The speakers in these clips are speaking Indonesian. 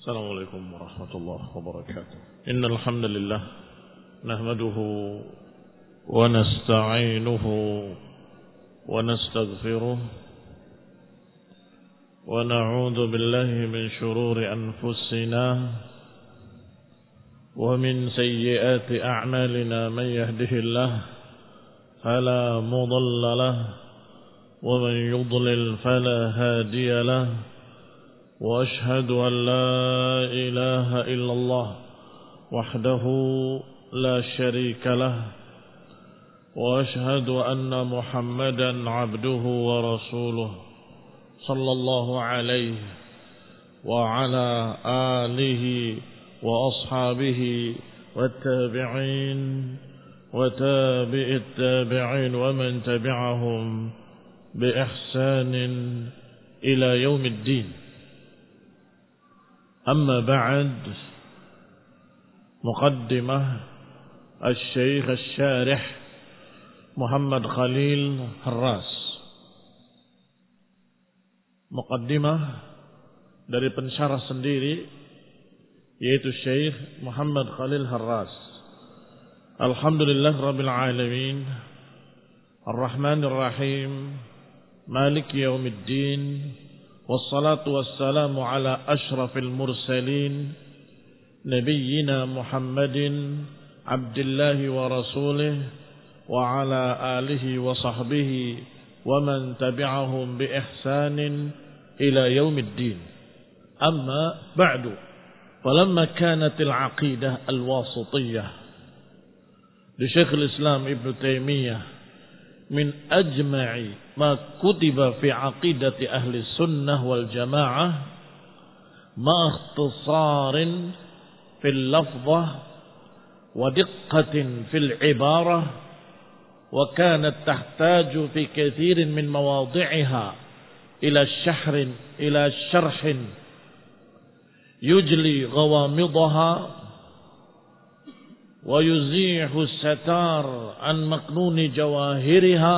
السلام عليكم ورحمة الله وبركاته. إن الحمد لله نحمده ونستعينه ونستغفره ونعوذ بالله من شرور أنفسنا ومن سيئات أعمالنا. من يهده الله فلا مضل له ومن يضلل فلا هادي له وأشهد أن لا إله إلا الله وحده لا شريك له وأشهد أن محمدا عبده ورسوله صلى الله عليه وعلى آله وأصحابه والتابعين وتابع التابعين ومن تبعهم بإحسان إلى يوم الدين. أما بعد، مقدمة الشيخ الشارح محمد خليل هراس. Muqaddimah dari pensyarah sendiri, yaitu Syekh Muhammad Khalil Harras. Alhamdulillah Rabbil Alamin, Ar-Rahmanir Rahim, Maliki Yaumiddin, wassalatu wassalamu ala ashrafil mursalin, Nabiyyina Muhammadin abdillahi wa rasulih wa ala alihi wa sahbihi wa man tabi'ahum bi ihsanin ila yaumiddin. Amma ba'du, falamma kanat al-aqidah al-wasitiyyah li Syekhul Islam Ibn Taymiyah min ajma'i ma kutiba fi aqidati ahli sunnah wal jamaah ma ikhtisarin fil lafzah wa diqqatin fil ibarah wa kanat tahtaju fi kathirin min mawadhi'iha ila sharhin yujli ghawamidaha ويزيح الستار عن مكنون جواهرها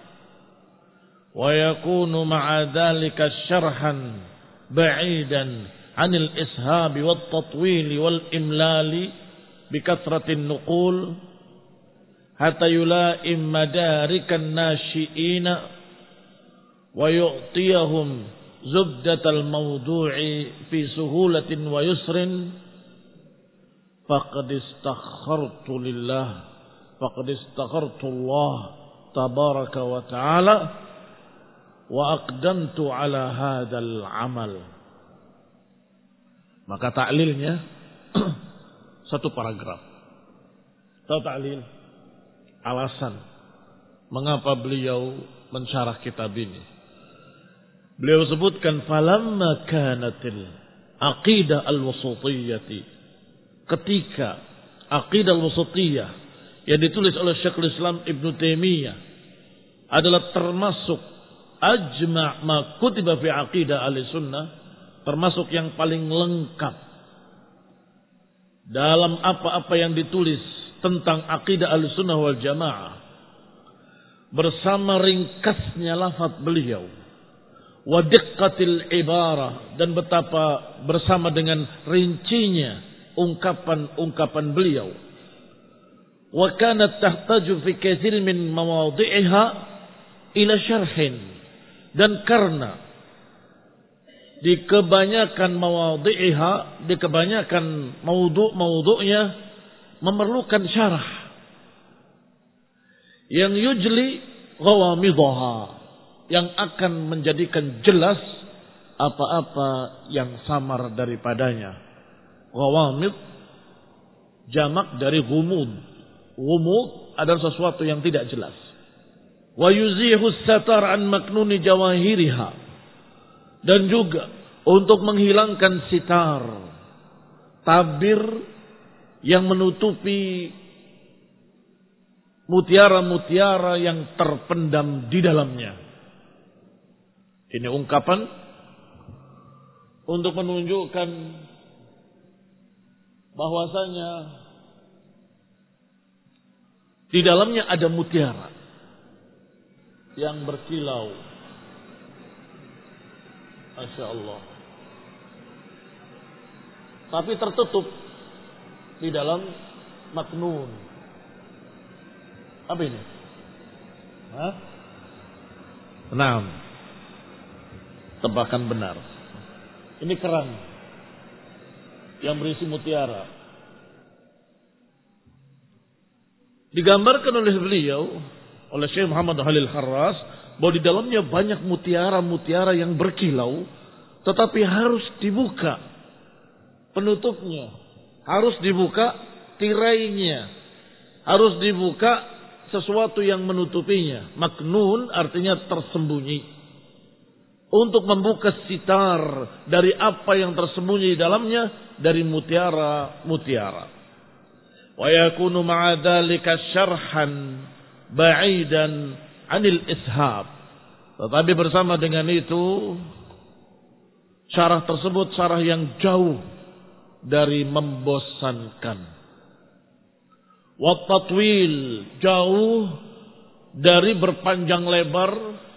ويكون مع ذلك شرحا بعيدا عن الإسهاب والتطويل والإملال بكثرة النقول حتى يلائم مدارك الناشئين ويعطيهم زبدة الموضوع في سهولة ويسر. Faqad istakhartu Allah tabaraka wa ta'ala wa aqdamtu ala hadzal amal. Maka taklilnya satu paragraf. Tahu taklil? Alasan mengapa beliau mensyarah kitab ini. Beliau sebutkan falamma kanatil aqidah al-wasitiyyati, ketika aqidah al-wasitiyah yang ditulis oleh Syekhul Islam Ibn Taymiyah adalah termasuk ajma' ma kutiba fi aqidah ahli-sunnah, termasuk yang paling lengkap dalam apa-apa yang ditulis tentang aqidah ahli-sunnah wal jamaah, bersama ringkasnya lafaz beliau wa diqqatil ibarah, dan betapa bersama dengan rincinya ungkapan-ungkapan beliau. Wa kanat tahtaju fi katsir min mawadhi'iha ila syarhin, dan karena di kebanyakan mawadhi'iha, di kebanyakan maudhu'nya memerlukan syarah yang yujli ghawamidaha, yang akan menjadikan jelas apa-apa yang samar daripadanya. Ghawamid jamak dari ghumud. Ghumud adalah sesuatu yang tidak jelas. Wa yuzihu satar an maknuni jawahiriha, dan juga untuk menghilangkan sitar, tabir yang menutupi mutiara-mutiara yang terpendam di dalamnya. Ini ungkapan untuk menunjukkan bahwasanya di dalamnya ada mutiara yang berkilau. Masya Allah. tapi tertutup di dalam maknun. Apa ini? Hah? Nah, tebakan benar. Ini kerang yang berisi mutiara. Digambarkan oleh beliau, oleh Syekh Muhammad Halil Harras, bahwa di dalamnya banyak mutiara-mutiara yang berkilau, tetapi harus dibuka penutupnya, harus dibuka tirainya, harus dibuka sesuatu yang menutupinya. Maknun artinya tersembunyi. Untuk membuka sitar dari apa yang tersembunyi di dalamnya dari mutiara-mutiara. Wa yakunu ma'a dzalika syarhan ba'idan 'anil ishab. Tetapi bersama dengan itu syarah tersebut syarah yang jauh dari membosankan. Wa tatwil, jauh dari berpanjang lebar.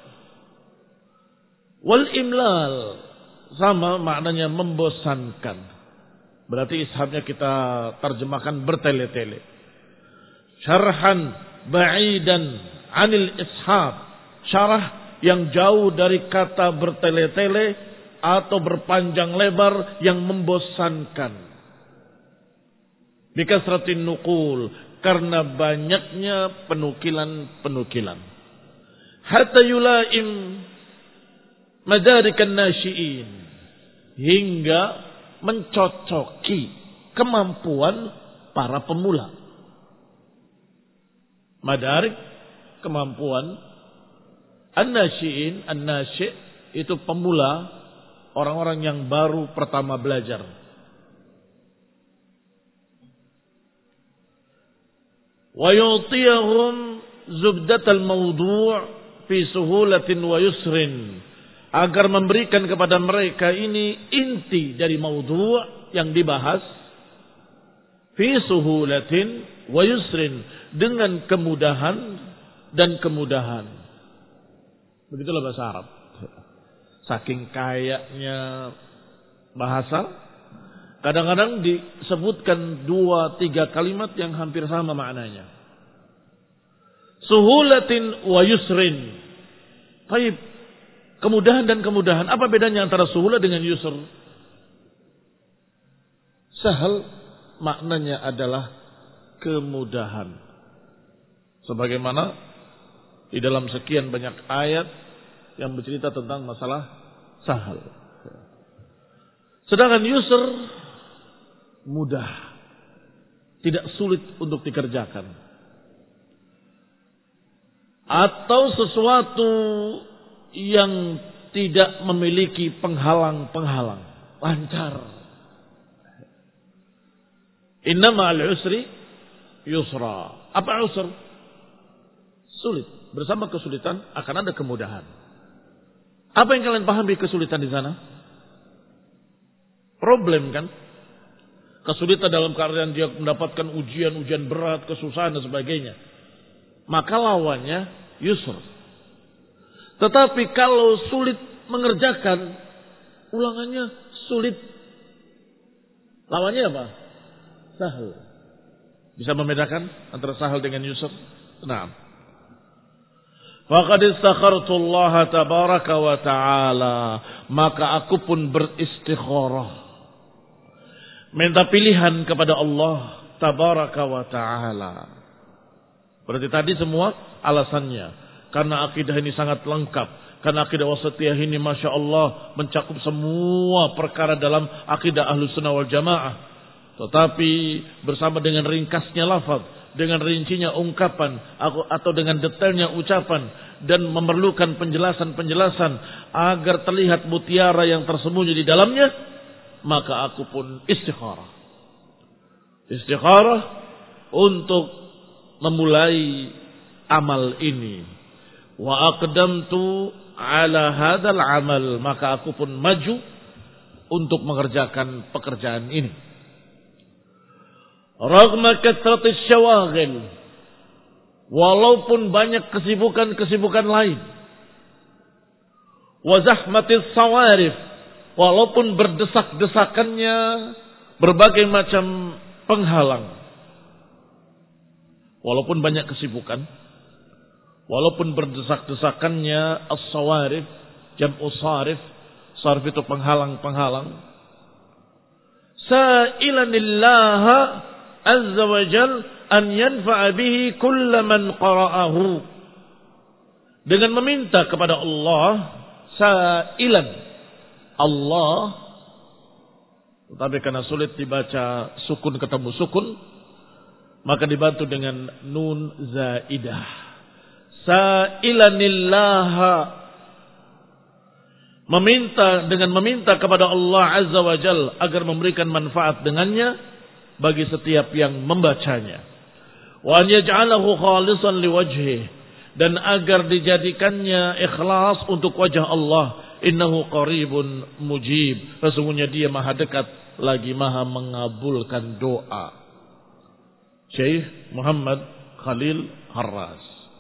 Wal imlal, sama maknanya membosankan. Berarti ishabnya kita terjemahkan bertele-tele. Syarhan ba'idan 'anil ishab, syarah yang jauh dari kata bertele-tele atau berpanjang lebar yang membosankan. Bikasratin nuqul, karena banyaknya penukilan-penukilan. Hatta yulaim madarikan nasyiin, hingga mencocoki kemampuan para pemula. Madarik, kemampuan. An-nasyiin, an-nasyi' itu pemula, orang-orang yang baru pertama belajar. Wa yu'tiyahum zubdatal mawdu' fi suhulatin wa yusrin, agar memberikan kepada mereka ini inti dari maudhu' yang dibahas, fi suhulatin wa yusrin, dengan kemudahan dan kemudahan. Begitulah bahasa Arab. Saking kayanya bahasa, kadang-kadang disebutkan 2-3 kalimat yang hampir sama maknanya. Suhulatin wa yusrin. Baik, kemudahan dan kemudahan. Apa bedanya antara suhula dengan yusr? Sahal maknanya adalah kemudahan. Sebagaimana di dalam sekian banyak ayat yang bercerita tentang masalah sahal. Sedangkan yusr mudah, tidak sulit untuk dikerjakan. Atau sesuatu yang tidak memiliki penghalang-penghalang, lancar. Inna ma'al usri yusra. Apa usr? Sulit. Bersama kesulitan akan ada kemudahan. Apa yang kalian pahami kesulitan di sana? Problem kan? Kesulitan dalam keadaan dia mendapatkan ujian berat, kesusahan dan sebagainya. Maka lawannya yusr. Tetapi kalau sulit mengerjakan, ulangannya sulit. Lawannya apa? Sahal. Bisa membedakan antara sahal dengan yusr? Nah. Faqad istakhartu Allah tabaraka wa ta'ala, maka aku pun beristikharah, minta pilihan kepada Allah tabaraka wa ta'ala. Berarti tadi semua alasannya, karena akidah ini sangat lengkap, karena akidah wasatiyah ini Masya Allah mencakup semua perkara dalam akidah Ahlus Sunnah wal Jamaah. Tetapi bersama dengan ringkasnya lafaz, dengan rincinya ungkapan, atau dengan detailnya ucapan, dan memerlukan penjelasan-penjelasan agar terlihat mutiara yang tersembunyi di dalamnya, maka aku pun istikharah. Istikharah untuk memulai amal ini. Wa aqdamtu ala hadzal amal, maka aku pun maju untuk mengerjakan pekerjaan ini. Raghma kathratis syawaghil, walaupun banyak kesibukan-kesibukan lain. Wa zahmatis sawarif, walaupun berdesak-desakannya berbagai macam penghalang. Walaupun banyak kesibukan, walaupun berdesak-desakannya as-sawarif, jam'u sarif, sarif itu penghalang-penghalang. Sa'ilanillaha azza wa jal an yanfa'a bihi kulla man qara'ahu. Dengan meminta kepada Allah, sa'ilan Allah, tetapi karena sulit dibaca sukun ketemu sukun, maka dibantu dengan nun zaidah. Sa'ilanillaha, meminta kepada Allah azza wa jal agar memberikan manfaat dengannya bagi setiap yang membacanya. Wa an yaj'alahu khalisan liwajhihi, dan agar dijadikannya ikhlas untuk wajah Allah. Innahu qaribun mujib, sesungguhnya dia maha dekat lagi maha mengabulkan doa. Syekh Muhammad Khalil Harras.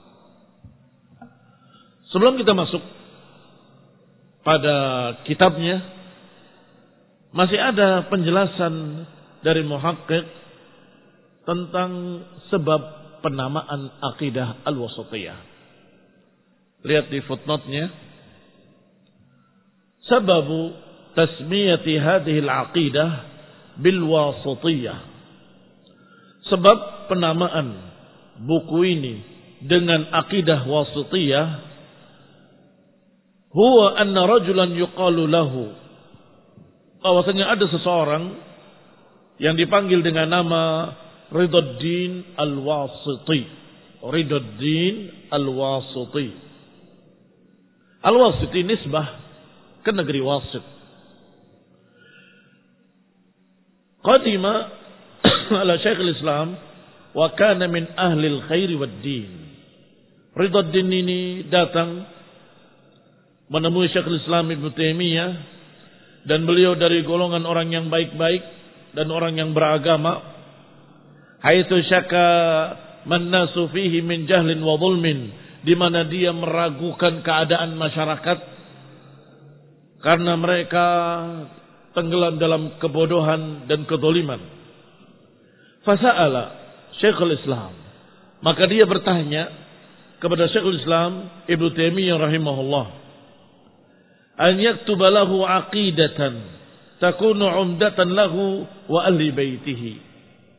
Sebelum kita masuk pada kitabnya, masih ada penjelasan dari muhaqqiq tentang sebab penamaan akidah al-wasatiyah. Lihat di footnote-nya. Sababu tasmiyati hadhihi al-aqidah bil wasatiyah. Sebab penamaan buku ini dengan akidah wasatiyah, huwa anna rajulan yuqalu lahu, bahwasanya ada seseorang yang dipanggil dengan nama Ridwaddin Al-Wasiti. Ridwaddin Al-Wasiti. Al-Wasiti nisbah ke negeri Wasit. Qadima ala Syekhul Islam wa kana min ahli al-khair wad-din. Ridwaddin ini datang menemui Syekhul Islam Ibnu Taimiyah, dan beliau dari golongan orang yang baik-baik dan orang yang beragama. Haitsu syaka man nasu fihi min jahlin wa zulmin, di mana dia meragukan keadaan masyarakat karena mereka tenggelam dalam kebodohan dan kezaliman. Fasa'ala Syekhul Islam, maka dia bertanya kepada Syekhul Islam Ibnu Taimiyah rahimahullah, an yaktuba lahu aqidatan takunu umdatan lahu wa ahli baitihi.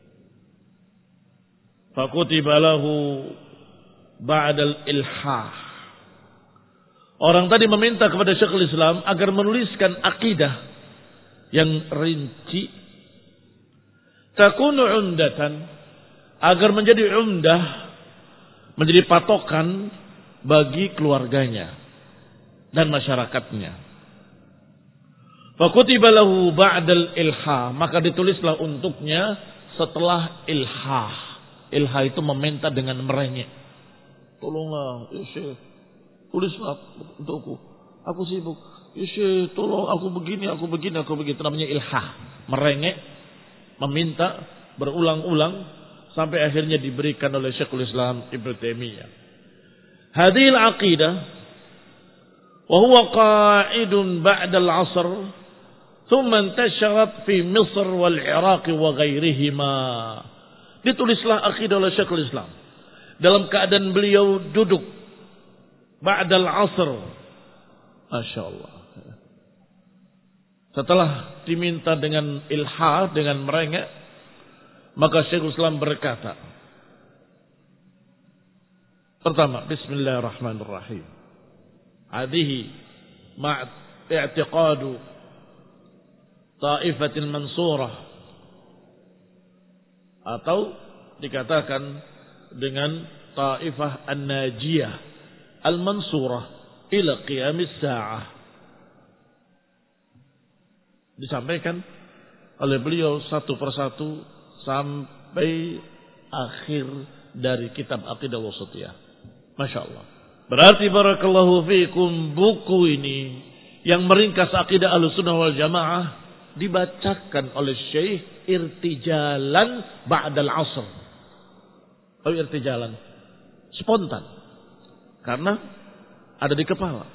Fakutiba lahu ba'dal ilhah. Orang tadi meminta kepada Syekhul Islam agar menuliskan akidah yang rinci, takunu umdatan, agar menjadi umdah, menjadi patokan bagi keluarganya dan masyarakatnya. Fakutiba lahu ba'dal ilhah, maka ditulislah untuknya setelah ilhah. Ilhah itu meminta dengan merengek. Tolonglah, ya Syekh, tulislah untukku. Aku sibuk. Ya Syekh, tolong aku begini. Itu namanya ilhah. Merengek, meminta berulang-ulang sampai akhirnya diberikan oleh Syekhul Islam Ibnu Taimiyah. Hadhil aqidah wa huwa qa'idun ba'da al-'asr thumma intasharat fi Misr wal Iraq wa ghairihima. Ditulislah akidah oleh Syekhul Islam dalam keadaan beliau duduk ba'dal asr. Masya Allah. Setelah diminta dengan ilhah, dengan merengek, maka Syekhul Islam berkata, pertama, bismillahirrahmanirrahim. Hadhihi ma'tiqadu ta'ifatil mansurah, atau dikatakan dengan Taifah An-Najiyah Al-Mansurah ila qiyamis sa'ah. Disampaikan oleh beliau satu persatu sampai akhir dari kitab Aqidah Wasatiyah. Masya Allah. Berarti barakallahu fiikum, buku ini yang meringkas akidah Ahlussunnah wal Jamaah dibacakan oleh Syekh irtijalan ba'dal asr. Oh, irtijalan, spontan, karena ada di kepala.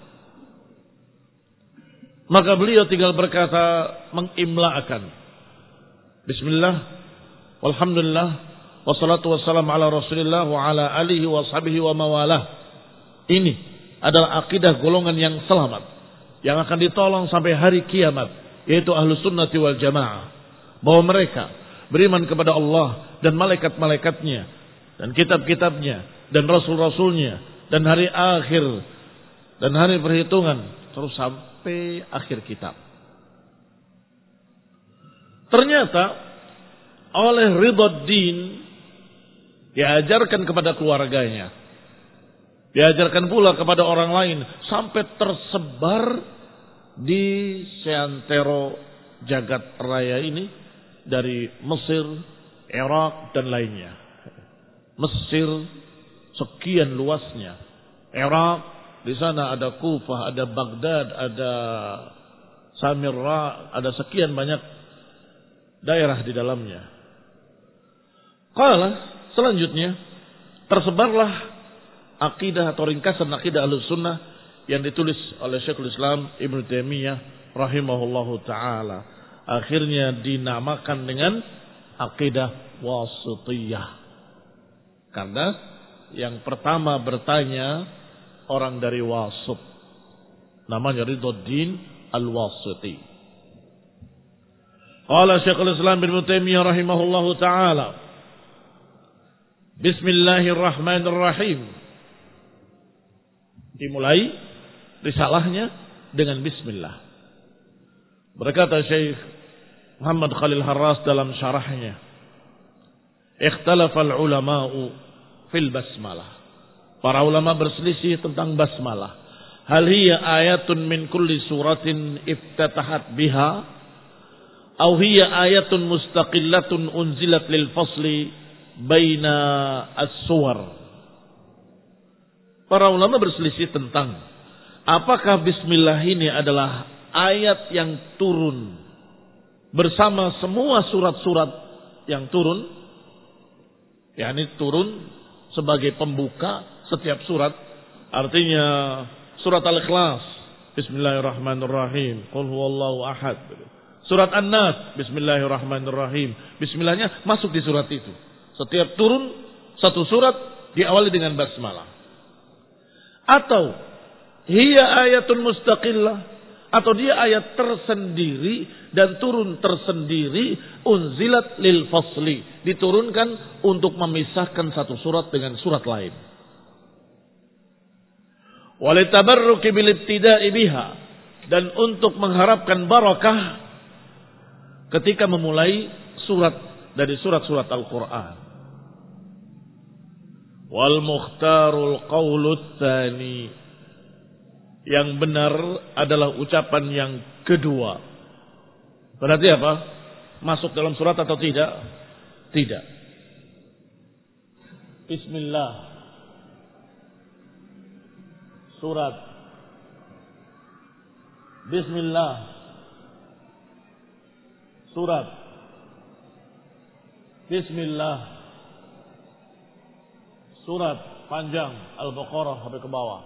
Maka beliau tinggal berkata, mengimla'akan Bismillah, walhamdulillah, wassalatu wassalamu ala Rasulillah wa ala alihi wa sahbihi wa mawalah. Ini adalah akidah golongan yang selamat, yang akan ditolong sampai hari kiamat, yaitu Ahlus Sunnati wal Jamaah. Bahwa mereka beriman kepada Allah dan malaikat-malaikatnya, dan kitab-kitabnya, dan rasul-rasulnya, dan hari akhir, dan hari perhitungan, terus sampai akhir kitab. Ternyata oleh Ridwaddin diajarkan kepada keluarganya, diajarkan pula kepada orang lain, sampai tersebar di seantero jagat raya ini, dari Mesir, Irak dan lainnya. Mesir sekian luasnya, Irak di sana ada Kufah, ada Baghdad, ada Samirra, ada sekian banyak daerah di dalamnya. Qala, selanjutnya tersebarlah akidah atau ringkasan akidah Ahlussunnah yang ditulis oleh Syekhul Islam Ibnu Taimiyah rahimahullahu taala. Akhirnya dinamakan dengan akidah Wasithiyah. Karena yang pertama bertanya orang dari Wasit, namanya Ridwaddin Al-Wasiti. Qala Syekhul Islam Ibnu Taimiyah rahimahullahu taala, Bismillahirrahmanirrahim. Dimulai risalahnya dengan bismillah. Berkata Syekh Muhammad Khalil Harras dalam syarahnya, Ikhtalafal ulama'u fil basmalah. Para ulama berselisih tentang basmalah. Hal hiya ayatun min kulli suratin iftatahat biha, aw hiya ayatun mustaqillatun unzilat lil fasli baina as-suwar. Para ulama berselisih tentang apakah bismillah ini adalah ayat yang turun bersama semua surat-surat yang turun, yakni turun sebagai pembuka setiap surat. Artinya surat Al-Ikhlas, Bismillahirrahmanirrahim, Qul huwallahu ahad. Surat An-Nas, Bismillahirrahmanirrahim. Bismillahnya masuk di surat itu. Setiap turun satu surat diawali dengan basmalah. Atau hiya ayatun mustaqillah, atau dia ayat tersendiri dan turun tersendiri, unzilat lil fasli, diturunkan untuk memisahkan satu surat dengan surat lain. Walitabarruki bil ibtida'i biha, dan untuk mengharapkan barakah ketika memulai surat dari surat-surat Al-Quran. Wal mukhtarul qawlut tsani, yang benar adalah ucapan yang kedua. Berarti apa? Masuk dalam surat atau tidak? Tidak. Bismillah. Surat. Bismillah. Surat. Bismillah. Surat panjang Al-Baqarah sampai ke bawah.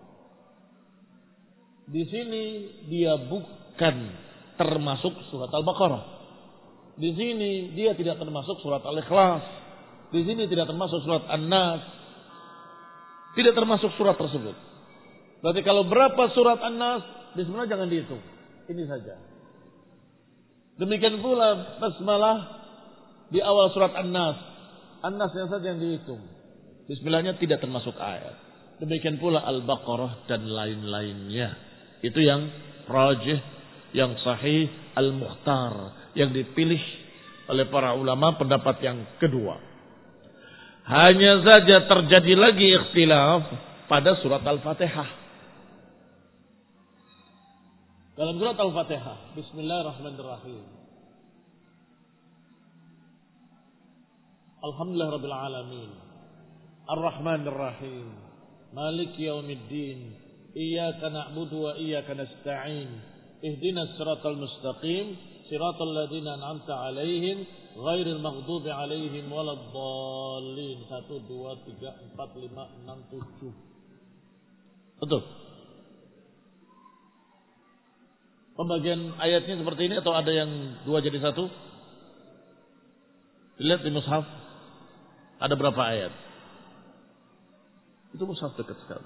Di sini dia bukan termasuk surat Al-Baqarah. Di sini dia tidak termasuk surat Al-Ikhlas. Di sini tidak termasuk surat An-Nas. Tidak termasuk surat tersebut. Berarti kalau berapa surat An-Nas, bismillah jangan dihitung. Ini saja. Demikian pula basmalah di awal surat An-Nas. An-Nasnya saja yang dihitung. Bismillahnya tidak termasuk ayat. Demikian pula Al-Baqarah dan lain-lainnya. Itu yang rajih, yang sahih, al-mukhtar, yang dipilih oleh para ulama pendapat yang kedua. Hanya saja terjadi lagi ikhtilaf pada surat Al-Fatihah. Dalam surat Al-Fatihah, Bismillahirrahmanirrahim. Alhamdulillahirabbil alamin. Ar-Rahmanirrahim. Maliki yaumiddin. Iyyaka na'budu wa iyyaka nasta'in. Ihdinas siratal mustaqim, siratal ladzina an'amta 'alaihim, ghairil maghdubi 'alaihim waladdallin. 1 2 3 4 5 6 7. Betul. Pembagian ayatnya seperti ini atau ada yang dua jadi satu? Lihat di mushaf. Ada berapa ayat? Itu mushaf dekat sekali.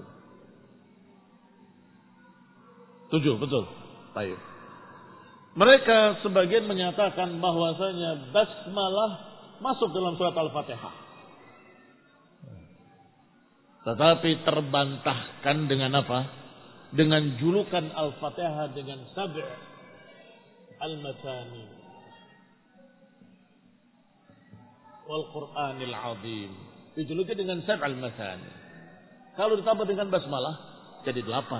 7, betul. Baik. Mereka sebagian menyatakan bahwasanya basmalah masuk dalam surat Al-Fatihah. Tetapi terbantahkan dengan apa? Dengan julukan Al-Fatihah dengan Sab' al-Masani wal Qur'anil Azim. Dijuluki dengan Sab' al-Masani. Kalau ditambah dengan basmalah jadi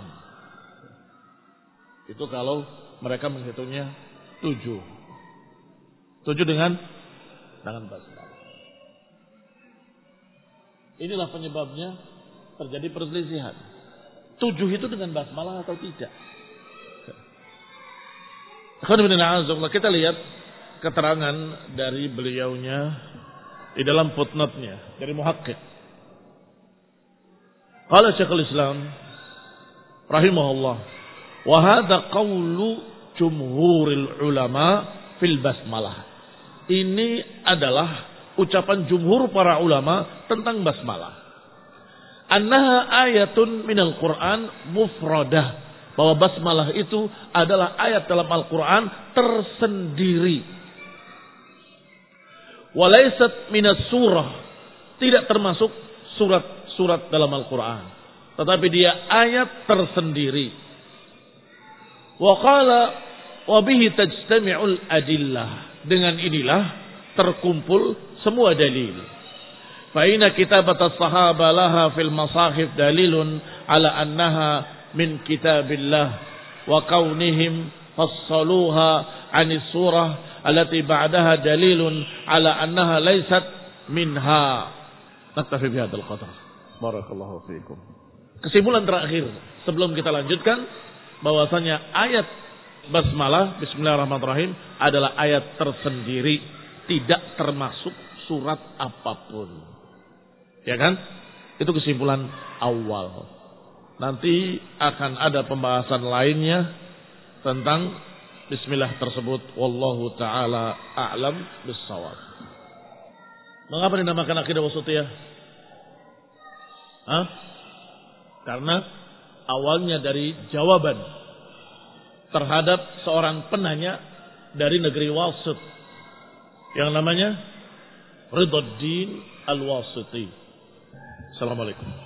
8. Itu kalau mereka menghitungnya 7. 7 dengan basmalah. Inilah penyebabnya terjadi perselisihan. 7 itu dengan basmalah atau tidak? Kita lihat keterangan dari beliaunya di dalam footnote-nya dari muhakkik. Qala Syekhul Islam rahimahullah, wa hadza qaulu jumhuril ulama fil basmalah. Ini adalah ucapan jumhur para ulama tentang basmalah. Annaha ayatun minal Qur'an mufradah, bahwa basmalah itu adalah ayat dalam Al-Qur'an tersendiri. Walaysat minas surah, tidak termasuk surat-surat dalam Al-Qur'an, tetapi dia ayat tersendiri. Wa qala wa bihi tajtami'ul adillah, dengan inilah terkumpul semua dalil. Fa inna kitabat as-sahaba laha fil masahif dalilun ala annaha min kitabillah wa kaunihim fassaluha 'anis surah allati ba'daha dalilun ala annaha laysat minha. Naktafi bihadzal qadar. Barakallahu fiikum. Kesimpulan terakhir sebelum kita lanjutkan, bahwasanya ayat basmalah bismillahirrahmanirrahim adalah ayat tersendiri, tidak termasuk surat apapun. Ya kan? Itu kesimpulan awal. Nanti akan ada pembahasan lainnya tentang bismillah tersebut. Wallahu ta'ala a'lam bis-shawab. Mengapa dinamakan akidah wasithiyah? Karena awalnya dari jawaban terhadap seorang penanya dari negeri Wasit yang namanya Ridwaddin Al-Wasiti. Assalamualaikum.